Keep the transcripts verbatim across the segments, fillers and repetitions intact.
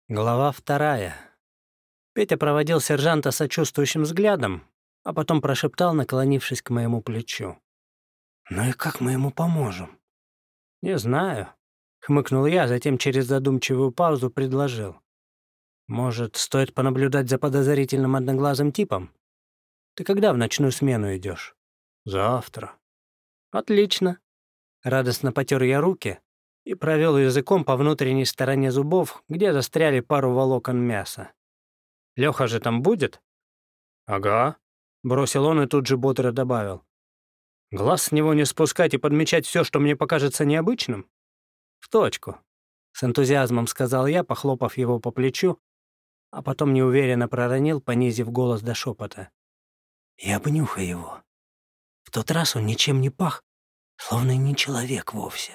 Глава вторая. Петя проводил сержанта сочувствующим взглядом, а потом прошептал, наклонившись к моему плечу. «Ну и как мы ему поможем?» «Не знаю», — хмыкнул я, затем через задумчивую паузу предложил. «Может, стоит понаблюдать за подозрительным одноглазым типом? Ты когда в ночную смену идешь?» «Завтра». «Отлично». Радостно потер я руки и провел языком по внутренней стороне зубов, где застряли пару волокон мяса. «Лёха же там будет?» «Ага», — бросил он и тут же бодро добавил. «Глаз с него не спускать и подмечать все, что мне покажется необычным?» «В точку», — с энтузиазмом сказал я, похлопав его по плечу, а потом неуверенно проронил, понизив голос до шепота. «Я обнюхаю его. В тот раз он ничем не пах, словно и не человек вовсе».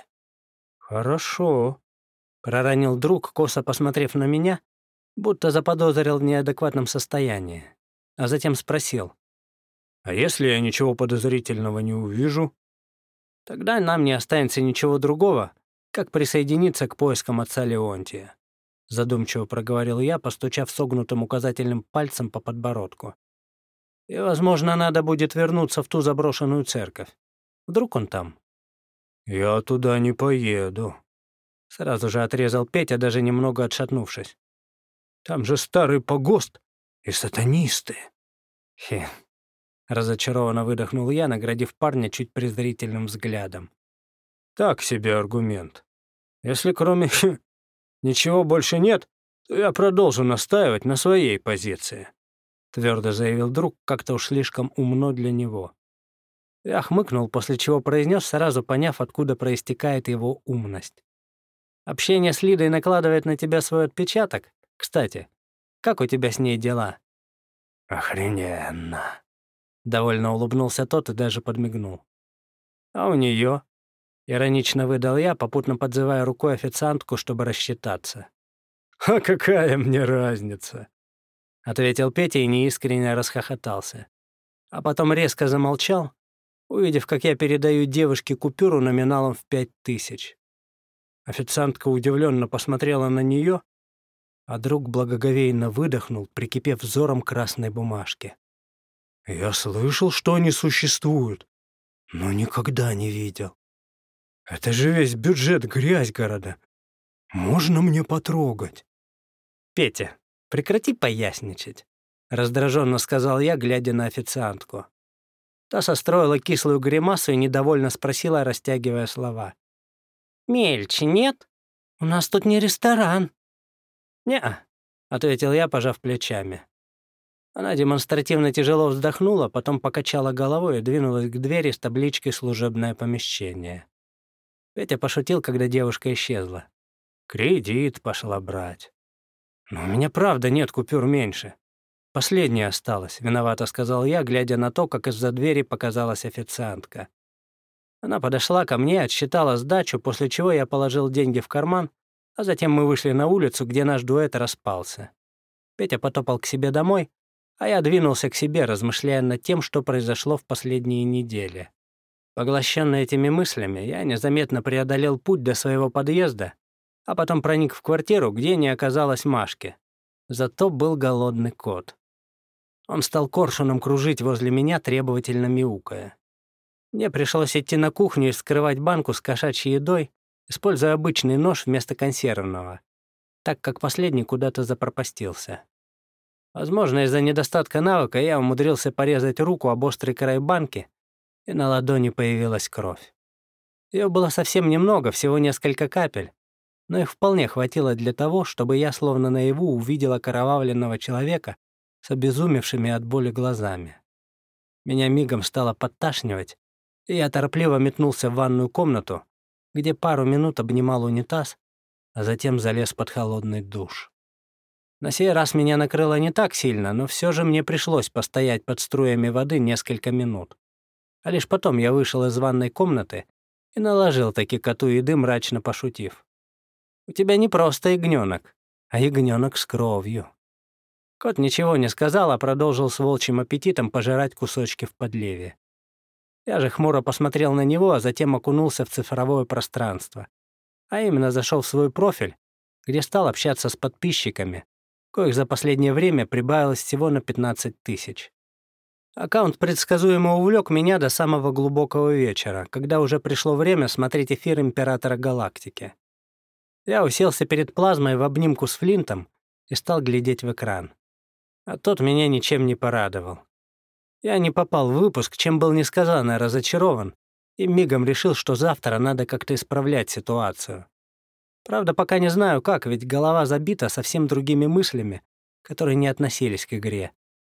«Хорошо», — проронил друг, косо посмотрев на меня, будто заподозрил в неадекватном состоянии, а затем спросил. «А если я ничего подозрительного не увижу?» «Тогда нам не останется ничего другого, как присоединиться к поискам отца Леонтия», задумчиво проговорил я, постучав согнутым указательным пальцем по подбородку. «И, возможно, надо будет вернуться в ту заброшенную церковь. Вдруг он там?» «Я туда не поеду», — сразу же отрезал Петя, даже немного отшатнувшись. «Там же старый погост и сатанисты». «Хе», — разочарованно выдохнул я, наградив парня чуть презрительным взглядом. «Так себе аргумент. Если кроме хе, ничего больше нет, то я продолжу настаивать на своей позиции», — твердо заявил друг, как-то уж слишком умно для него. Я хмыкнул, после чего произнес, сразу поняв, откуда проистекает его умность. «Общение с Лидой накладывает на тебя свой отпечаток? Кстати, как у тебя с ней дела?» «Охрененно», — довольно улыбнулся тот и даже подмигнул. «А у нее?» — иронично выдал я, попутно подзывая рукой официантку, чтобы рассчитаться. «А какая мне разница?» — ответил Петя и неискренне расхохотался. А потом резко замолчал, увидев, как я передаю девушке купюру номиналом в пять тысяч. Официантка удивленно посмотрела на нее, а друг благоговейно выдохнул, прикипев взором к красной бумажке. «Я слышал, что они существуют, но никогда не видел. Это же весь бюджет грязь города. Можно мне потрогать?» «Петя, прекрати поясничать», — раздраженно сказал я, глядя на официантку. Та состроила кислую гримасу и недовольно спросила, растягивая слова. «Мельче нет? У нас тут не ресторан». «Не-а», — ответил я, пожав плечами. Она демонстративно тяжело вздохнула, потом покачала головой и двинулась к двери с табличкой «Служебное помещение». Петя пошутил, когда девушка исчезла. «Кредит пошла брать». «Но у меня правда нет купюр меньше. Последняя осталась», — виновато сказал я, глядя на то, как из-за двери показалась официантка. Она подошла ко мне, отсчитала сдачу, после чего я положил деньги в карман, а затем мы вышли на улицу, где наш дуэт распался. Петя потопал к себе домой, а я двинулся к себе, размышляя над тем, что произошло в последние недели. Поглощенный этими мыслями, я незаметно преодолел путь до своего подъезда, а потом проник в квартиру, где не оказалось Машки. Зато был голодный кот. Он стал коршуном кружить возле меня, требовательно мяукая. Мне пришлось идти на кухню и вскрывать банку с кошачьей едой, используя обычный нож вместо консервного, так как последний куда-то запропастился. Возможно, из-за недостатка навыка я умудрился порезать руку об острый край банки, и на ладони появилась кровь. Ее было совсем немного, всего несколько капель, но их вполне хватило для того, чтобы я словно наяву увидел окровавленного человека с обезумевшими от боли глазами. Меня мигом стало подташнивать, и я торопливо метнулся в ванную комнату, где пару минут обнимал унитаз, а затем залез под холодный душ. На сей раз меня накрыло не так сильно, но все же мне пришлось постоять под струями воды несколько минут. А лишь потом я вышел из ванной комнаты и наложил таки коту еды, мрачно пошутив. «У тебя не просто ягнёнок, а ягнёнок с кровью». Кот ничего не сказал, а продолжил с волчьим аппетитом пожирать кусочки в подливе. Я же хмуро посмотрел на него, а затем окунулся в цифровое пространство. А именно зашел в свой профиль, где стал общаться с подписчиками, коих за последнее время прибавилось всего на пятнадцать тысяч. Аккаунт предсказуемо увлек меня до самого глубокого вечера, когда уже пришло время смотреть эфир Императора Галактики. Я уселся перед плазмой в обнимку с Флинтом и стал глядеть в экран. А тот меня ничем не порадовал. Я не попал в выпуск, чем был несказанно разочарован, и мигом решил, что завтра надо как-то исправлять ситуацию. Правда, пока не знаю как, ведь голова забита совсем другими мыслями, которые не относились к игре.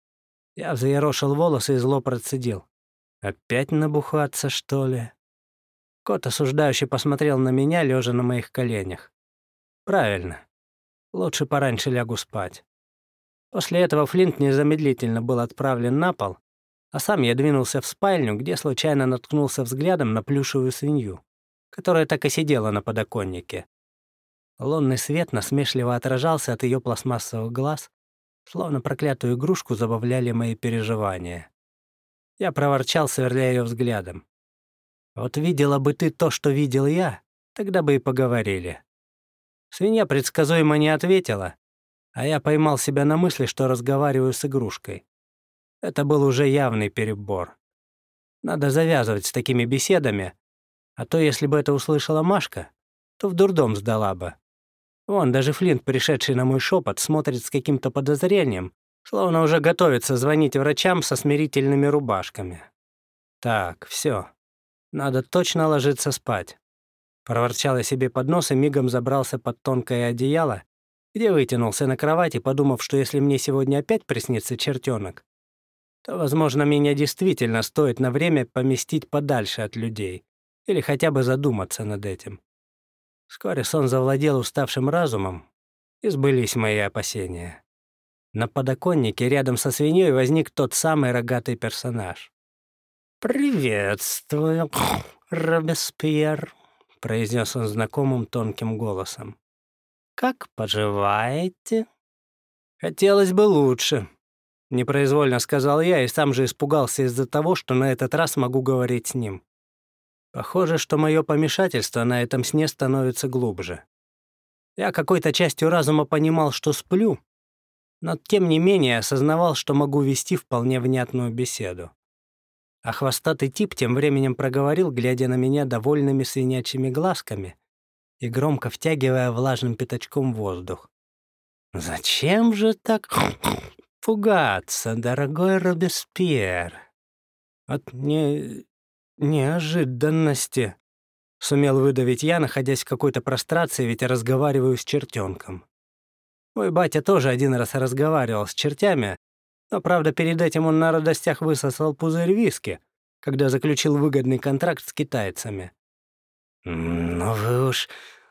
Я взъерошил волосы и зло процедил. «Опять набухаться, что ли?» Кот осуждающе посмотрел на меня, лежа на моих коленях. «Правильно. Лучше пораньше лягу спать». После этого Флинт незамедлительно был отправлен на пол, а сам я двинулся в спальню, где случайно наткнулся взглядом на плюшевую свинью, которая так и сидела на подоконнике. Лунный свет насмешливо отражался от ее пластмассовых глаз, словно проклятую игрушку забавляли мои переживания. Я проворчал, сверля ее взглядом. «Вот видела бы ты то, что видел я, тогда бы и поговорили». Свинья предсказуемо не ответила, а я поймал себя на мысли, что разговариваю с игрушкой. Это был уже явный перебор. Надо завязывать с такими беседами, а то, если бы это услышала Машка, то в дурдом сдала бы. Вон, даже Флинт, пришедший на мой шепот, смотрит с каким-то подозрением, словно уже готовится звонить врачам со смирительными рубашками. Так, все. Надо точно ложиться спать. Проворчал я себе под нос и мигом забрался под тонкое одеяло, где вытянулся на кровати, подумав, что если мне сегодня опять приснится чертенок, то, возможно, меня действительно стоит на время поместить подальше от людей или хотя бы задуматься над этим. Вскоре сон завладел уставшим разумом, и сбылись мои опасения. На подоконнике рядом со свиньей возник тот самый рогатый персонаж. «Приветствую, Робеспьер», — произнес он знакомым тонким голосом. «Как поживаете?» «Хотелось бы лучше», — непроизвольно сказал я и сам же испугался из-за того, что на этот раз могу говорить с ним. Похоже, что мое помешательство на этом сне становится глубже. Я какой-то частью разума понимал, что сплю, но тем не менее осознавал, что могу вести вполне внятную беседу. А хвостатый тип тем временем проговорил, глядя на меня довольными свинячьими глазками и громко втягивая влажным пятачком воздух. «Зачем же так пугаться, дорогой Робеспьер? От не... неожиданности», — сумел выдавить я, находясь в какой-то прострации, ведь я разговариваю с чертенком. Мой батя тоже один раз разговаривал с чертями, но, правда, перед этим он на радостях высосал пузырь виски, когда заключил выгодный контракт с китайцами. «Ну вы уж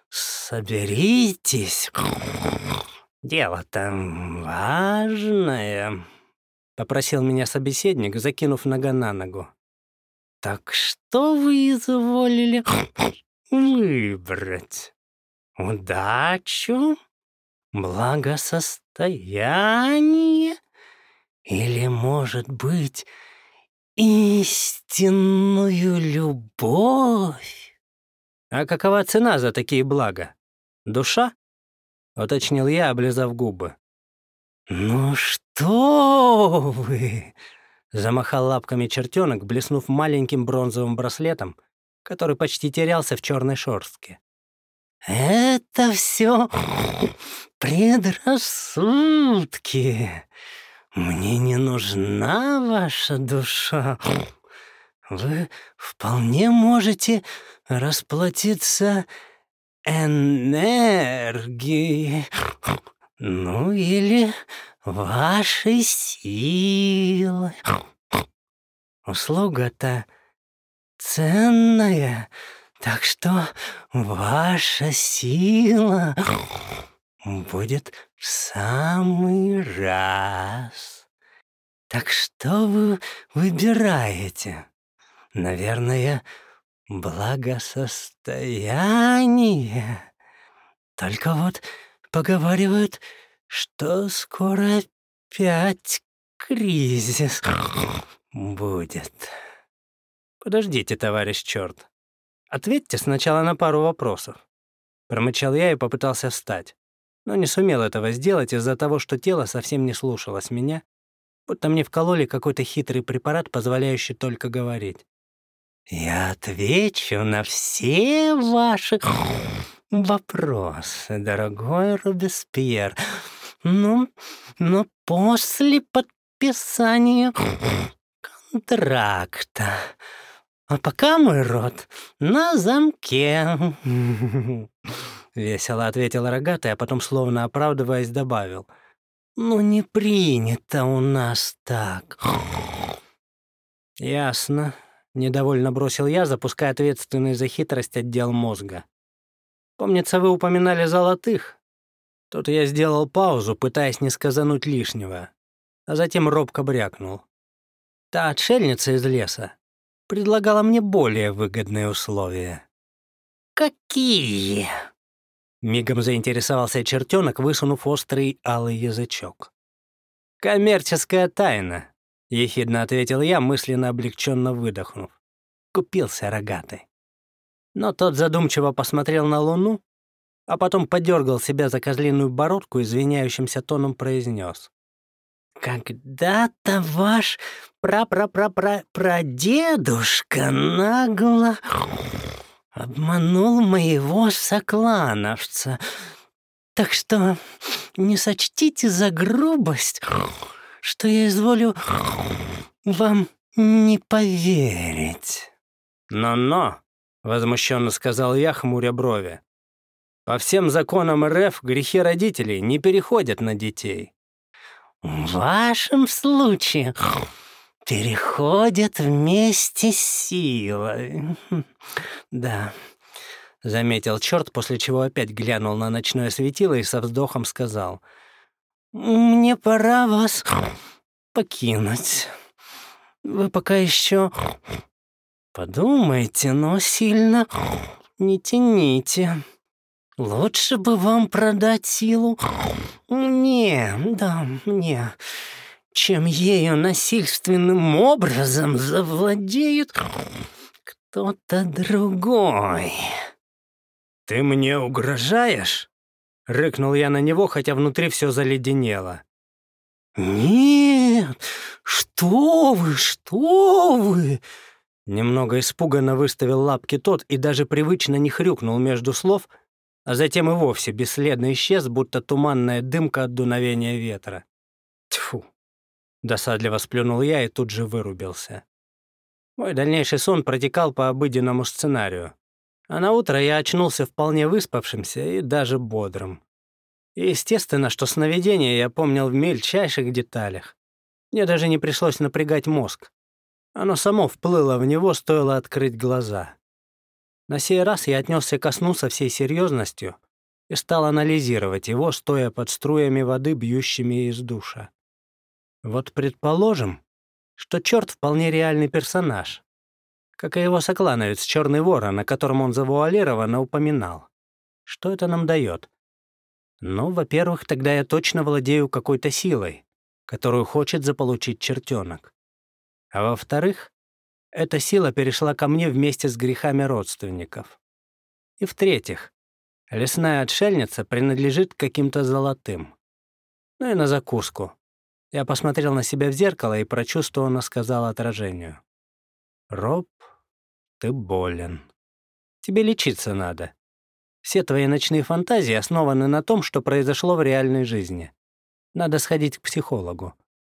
соберитесь, дело-то важное», — попросил меня собеседник, закинув нога на ногу. «Так что вы изволили выбрать? Удачу? Благосостояние? Или, может быть, истинную любовь?» «А какова цена за такие блага? Душа?» — уточнил я, облизав губы. «Ну что вы!» — замахал лапками чертенок, блеснув маленьким бронзовым браслетом, который почти терялся в черной шорстке. «Это все предрассудки. Мне не нужна ваша душа. Вы вполне можете расплатиться энергией, ну или вашей силой. Услуга-то ценная, так что ваша сила будет в самый раз. Так что вы выбираете? Наверное, благосостояние. Только вот поговаривают, что скоро опять кризис будет. «Подождите, товарищ черт. Ответьте сначала на пару вопросов». Промычал я и попытался встать. но не сумел этого сделать из-за того, что тело совсем не слушалось меня, будто мне вкололи какой-то хитрый препарат, позволяющий только говорить. «Я отвечу на все ваши вопросы, дорогой Робеспьер. Ну, но после подписания контракта. А пока мой рот на замке». Весело ответил рогатый, а потом, словно оправдываясь, добавил. «Ну, не принято у нас так». «Ясно», — недовольно бросил я, запуская ответственный за хитрость отдел мозга. «Помнится, вы упоминали золотых». Тут я сделал паузу, пытаясь не сказануть лишнего, а затем робко брякнул. Та отшельница из леса предлагала мне более выгодные условия. «Какие?» — мигом заинтересовался чертенок, высунув острый алый язычок. «Коммерческая тайна», — ехидно ответил я, мысленно облегченно выдохнув. Купился рогатый. Но тот задумчиво посмотрел на луну, а потом подергал себя за козлиную бородку и извиняющимся тоном произнес. «Когда-то ваш пра-пра-пра-пра-прадедушка нагло обманул моего соклановца, так что не сочтите за грубость, что я изволю вам не поверить». «Но-но», — возмущенно сказал я, хмуря брови, «по всем законам РФ грехи родителей не переходят на детей». «В вашем случае переходят вместе с силой. Да», — заметил черт, после чего опять глянул на ночное светило и со вздохом сказал. «Мне пора вас покинуть. Вы пока еще подумайте, но сильно не тяните. Лучше бы вам продать силу мне, да, мне, чем ею насильственным образом завладеет кто-то другой». «Ты мне угрожаешь?» — рыкнул я на него, хотя внутри все заледенело. «Нет, что вы, что вы!» Немного испуганно выставил лапки тот и даже привычно не хрюкнул между слов, а затем и вовсе бесследно исчез, будто туманная дымка от дуновения ветра. Тьфу! Досадливо сплюнул я и тут же вырубился. Мой дальнейший сон протекал по обыденному сценарию, а на утро я очнулся вполне выспавшимся и даже бодрым. И естественно, что сновидение я помнил в мельчайших деталях. Мне даже не пришлось напрягать мозг. Оно само вплыло в него, стоило открыть глаза. На сей раз я отнесся ко сну со всей серьезностью и стал анализировать его, стоя под струями воды, бьющими из душа. Вот предположим, что черт вполне реальный персонаж, как и его соклановец Черный Ворон, о котором он завуалированно упоминал. Что это нам дает? Ну, во-первых, тогда я точно владею какой-то силой, которую хочет заполучить чертенок. А во-вторых, эта сила перешла ко мне вместе с грехами родственников. И в-третьих, лесная отшельница принадлежит каким-то золотым. Ну и на закуску. Я посмотрел на себя в зеркало и прочувствованно сказал отражению. «Роб, ты болен. Тебе лечиться надо. Все твои ночные фантазии основаны на том, что произошло в реальной жизни. Надо сходить к психологу».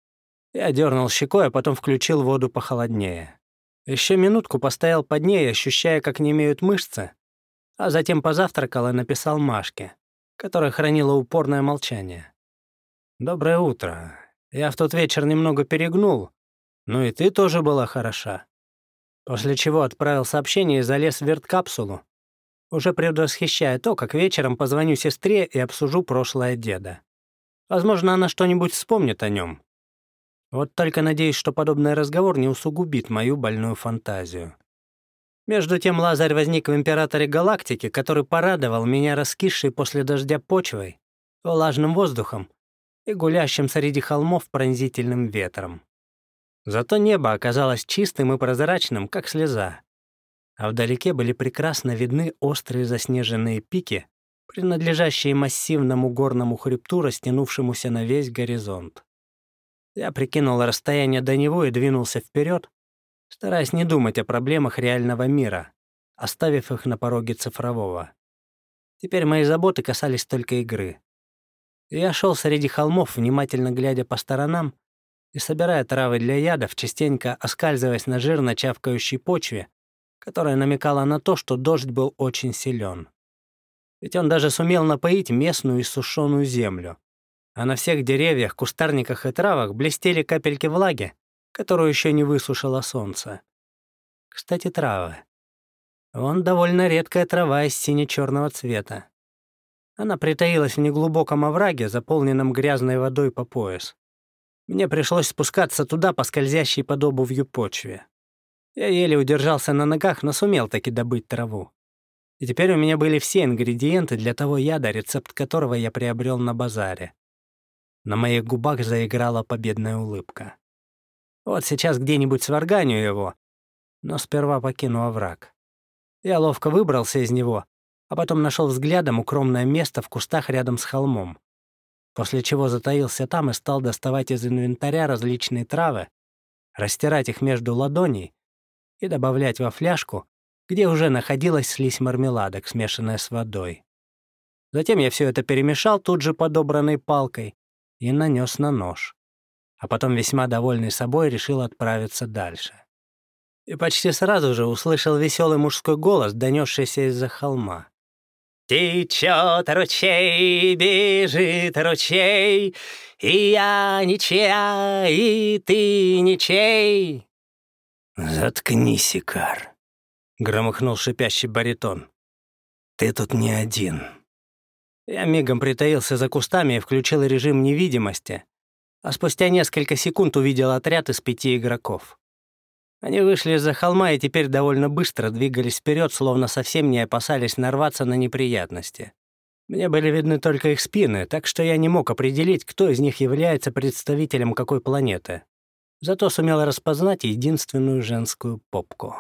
Я дернул щекой, а потом включил воду похолоднее. Еще минутку постоял под ней, ощущая, как немеют мышцы, а затем позавтракал и написал Машке, которая хранила упорное молчание. «Доброе утро. Я в тот вечер немного перегнул, ну и ты тоже была хороша». После чего отправил сообщение и залез в верткапсулу, уже предвосхищая то, как вечером позвоню сестре и обсужу прошлое деда. Возможно, она что-нибудь вспомнит о нем. Вот только надеюсь, что подобный разговор не усугубит мою больную фантазию. Между тем Лазарь возник в Императоре Галактики, который порадовал меня раскисшей после дождя почвой, влажным воздухом и гулящим среди холмов пронзительным ветром. Зато небо оказалось чистым и прозрачным, как слеза, а вдалеке были прекрасно видны острые заснеженные пики, принадлежащие массивному горному хребту, растянувшемуся на весь горизонт. Я прикинул расстояние до него и двинулся вперед, стараясь не думать о проблемах реального мира, оставив их на пороге цифрового. Теперь мои заботы касались только игры. Я шел среди холмов, внимательно глядя по сторонам и собирая травы для ядов, частенько оскальзываясь на жирно чавкающей почве, которая намекала на то, что дождь был очень силен. Ведь он даже сумел напоить местную иссушенную землю. А на всех деревьях, кустарниках и травах блестели капельки влаги, которую еще не высушило солнце. Кстати, травы. Вон довольно редкая трава из сине-черного цвета. Она притаилась в неглубоком овраге, заполненном грязной водой по пояс. Мне пришлось спускаться туда по скользящей под обувью почве. Я еле удержался на ногах, но сумел таки добыть траву. И теперь у меня были все ингредиенты для того яда, рецепт которого я приобрел на базаре. На моих губах заиграла победная улыбка. Вот сейчас где-нибудь сварганю его, но сперва покину овраг. Я ловко выбрался из него, а потом нашел взглядом укромное место в кустах рядом с холмом, после чего затаился там и стал доставать из инвентаря различные травы, растирать их между ладоней и добавлять во фляжку, где уже находилась слизь мармеладок, смешанная с водой. Затем я все это перемешал тут же подобранной палкой и нанес на нож, а потом, весьма довольный собой, решил отправиться дальше. И почти сразу же услышал веселый мужской голос, донесшийся из-за холма. «Течет ручей, бежит ручей, и я ничья, и ты ничей». «Заткнись, Икар», — громыхнул шипящий баритон. «Ты тут не один». Я мигом притаился за кустами и включил режим невидимости, а спустя несколько секунд увидел отряд из пяти игроков. Они вышли из-за холма и теперь довольно быстро двигались вперед, словно совсем не опасались нарваться на неприятности. Мне были видны только их спины, так что я не мог определить, кто из них является представителем какой планеты. Зато сумел распознать единственную женскую попку.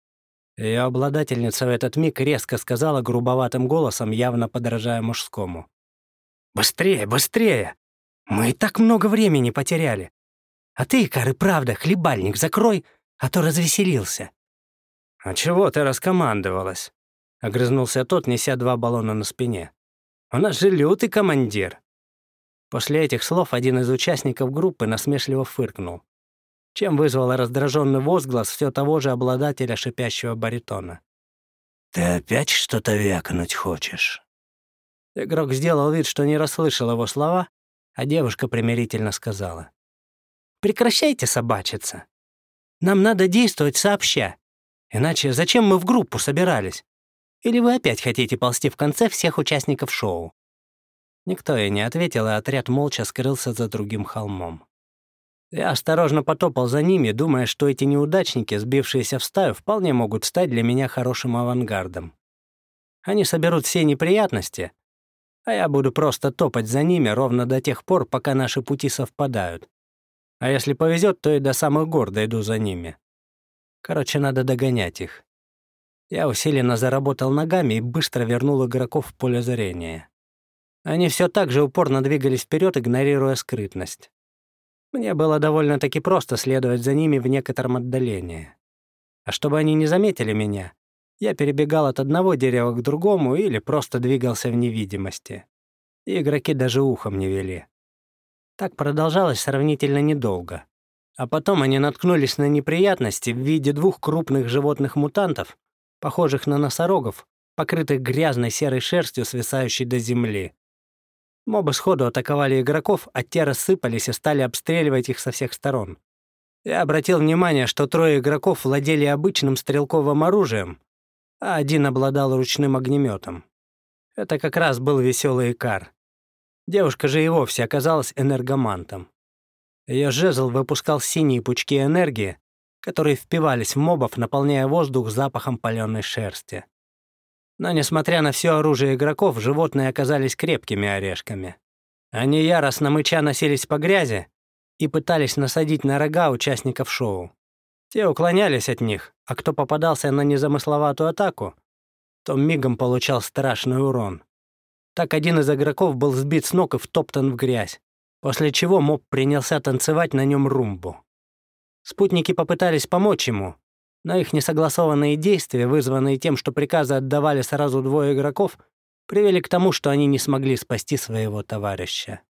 Ее обладательница в этот миг резко сказала грубоватым голосом, явно подражая мужскому. «Быстрее, быстрее! Мы и так много времени потеряли. А ты, Икар, и правда, хлебальник, закрой, а то развеселился». «А чего ты раскомандовалась?» — огрызнулся тот, неся два баллона на спине. «У нас же лютый командир». После этих слов один из участников группы насмешливо фыркнул, чем вызвало раздраженный возглас все того же обладателя шипящего баритона. «Ты опять что-то вякнуть хочешь?» Игрок сделал вид, что не расслышал его слова, а девушка примирительно сказала. «Прекращайте собачиться. Нам надо действовать сообща. Иначе зачем мы в группу собирались? Или вы опять хотите ползти в конце всех участников шоу?» Никто ей не ответил, и отряд молча скрылся за другим холмом. Я осторожно потопал за ними, думая, что эти неудачники, сбившиеся в стаю, вполне могут стать для меня хорошим авангардом. Они соберут все неприятности, а я буду просто топать за ними ровно до тех пор, пока наши пути совпадают. А если повезет, то и до самых гор дойду за ними. Короче, надо догонять их. Я усиленно заработал ногами и быстро вернул игроков в поле зрения. Они все так же упорно двигались вперед, игнорируя скрытность. Мне было довольно-таки просто следовать за ними в некотором отдалении. А чтобы они не заметили меня, я перебегал от одного дерева к другому или просто двигался в невидимости. И игроки даже ухом не вели. Так продолжалось сравнительно недолго. А потом они наткнулись на неприятности в виде двух крупных животных-мутантов, похожих на носорогов, покрытых грязной серой шерстью, свисающей до земли. Мобы сходу атаковали игроков, а те рассыпались и стали обстреливать их со всех сторон. Я обратил внимание, что трое игроков владели обычным стрелковым оружием, а один обладал ручным огнеметом. Это как раз был веселый Икар. Девушка же и вовсе оказалась энергомантом. Ее жезл выпускал синие пучки энергии, которые впивались в мобов, наполняя воздух запахом паленой шерсти. Но, несмотря на все оружие игроков, животные оказались крепкими орешками. Они яростно мыча носились по грязи и пытались насадить на рога участников шоу. Те уклонялись от них, а кто попадался на незамысловатую атаку, то мигом получал страшный урон. Так один из игроков был сбит с ног и втоптан в грязь, после чего моб принялся танцевать на нем румбу. Спутники попытались помочь ему, но их несогласованные действия, вызванные тем, что приказы отдавали сразу двое игроков, привели к тому, что они не смогли спасти своего товарища.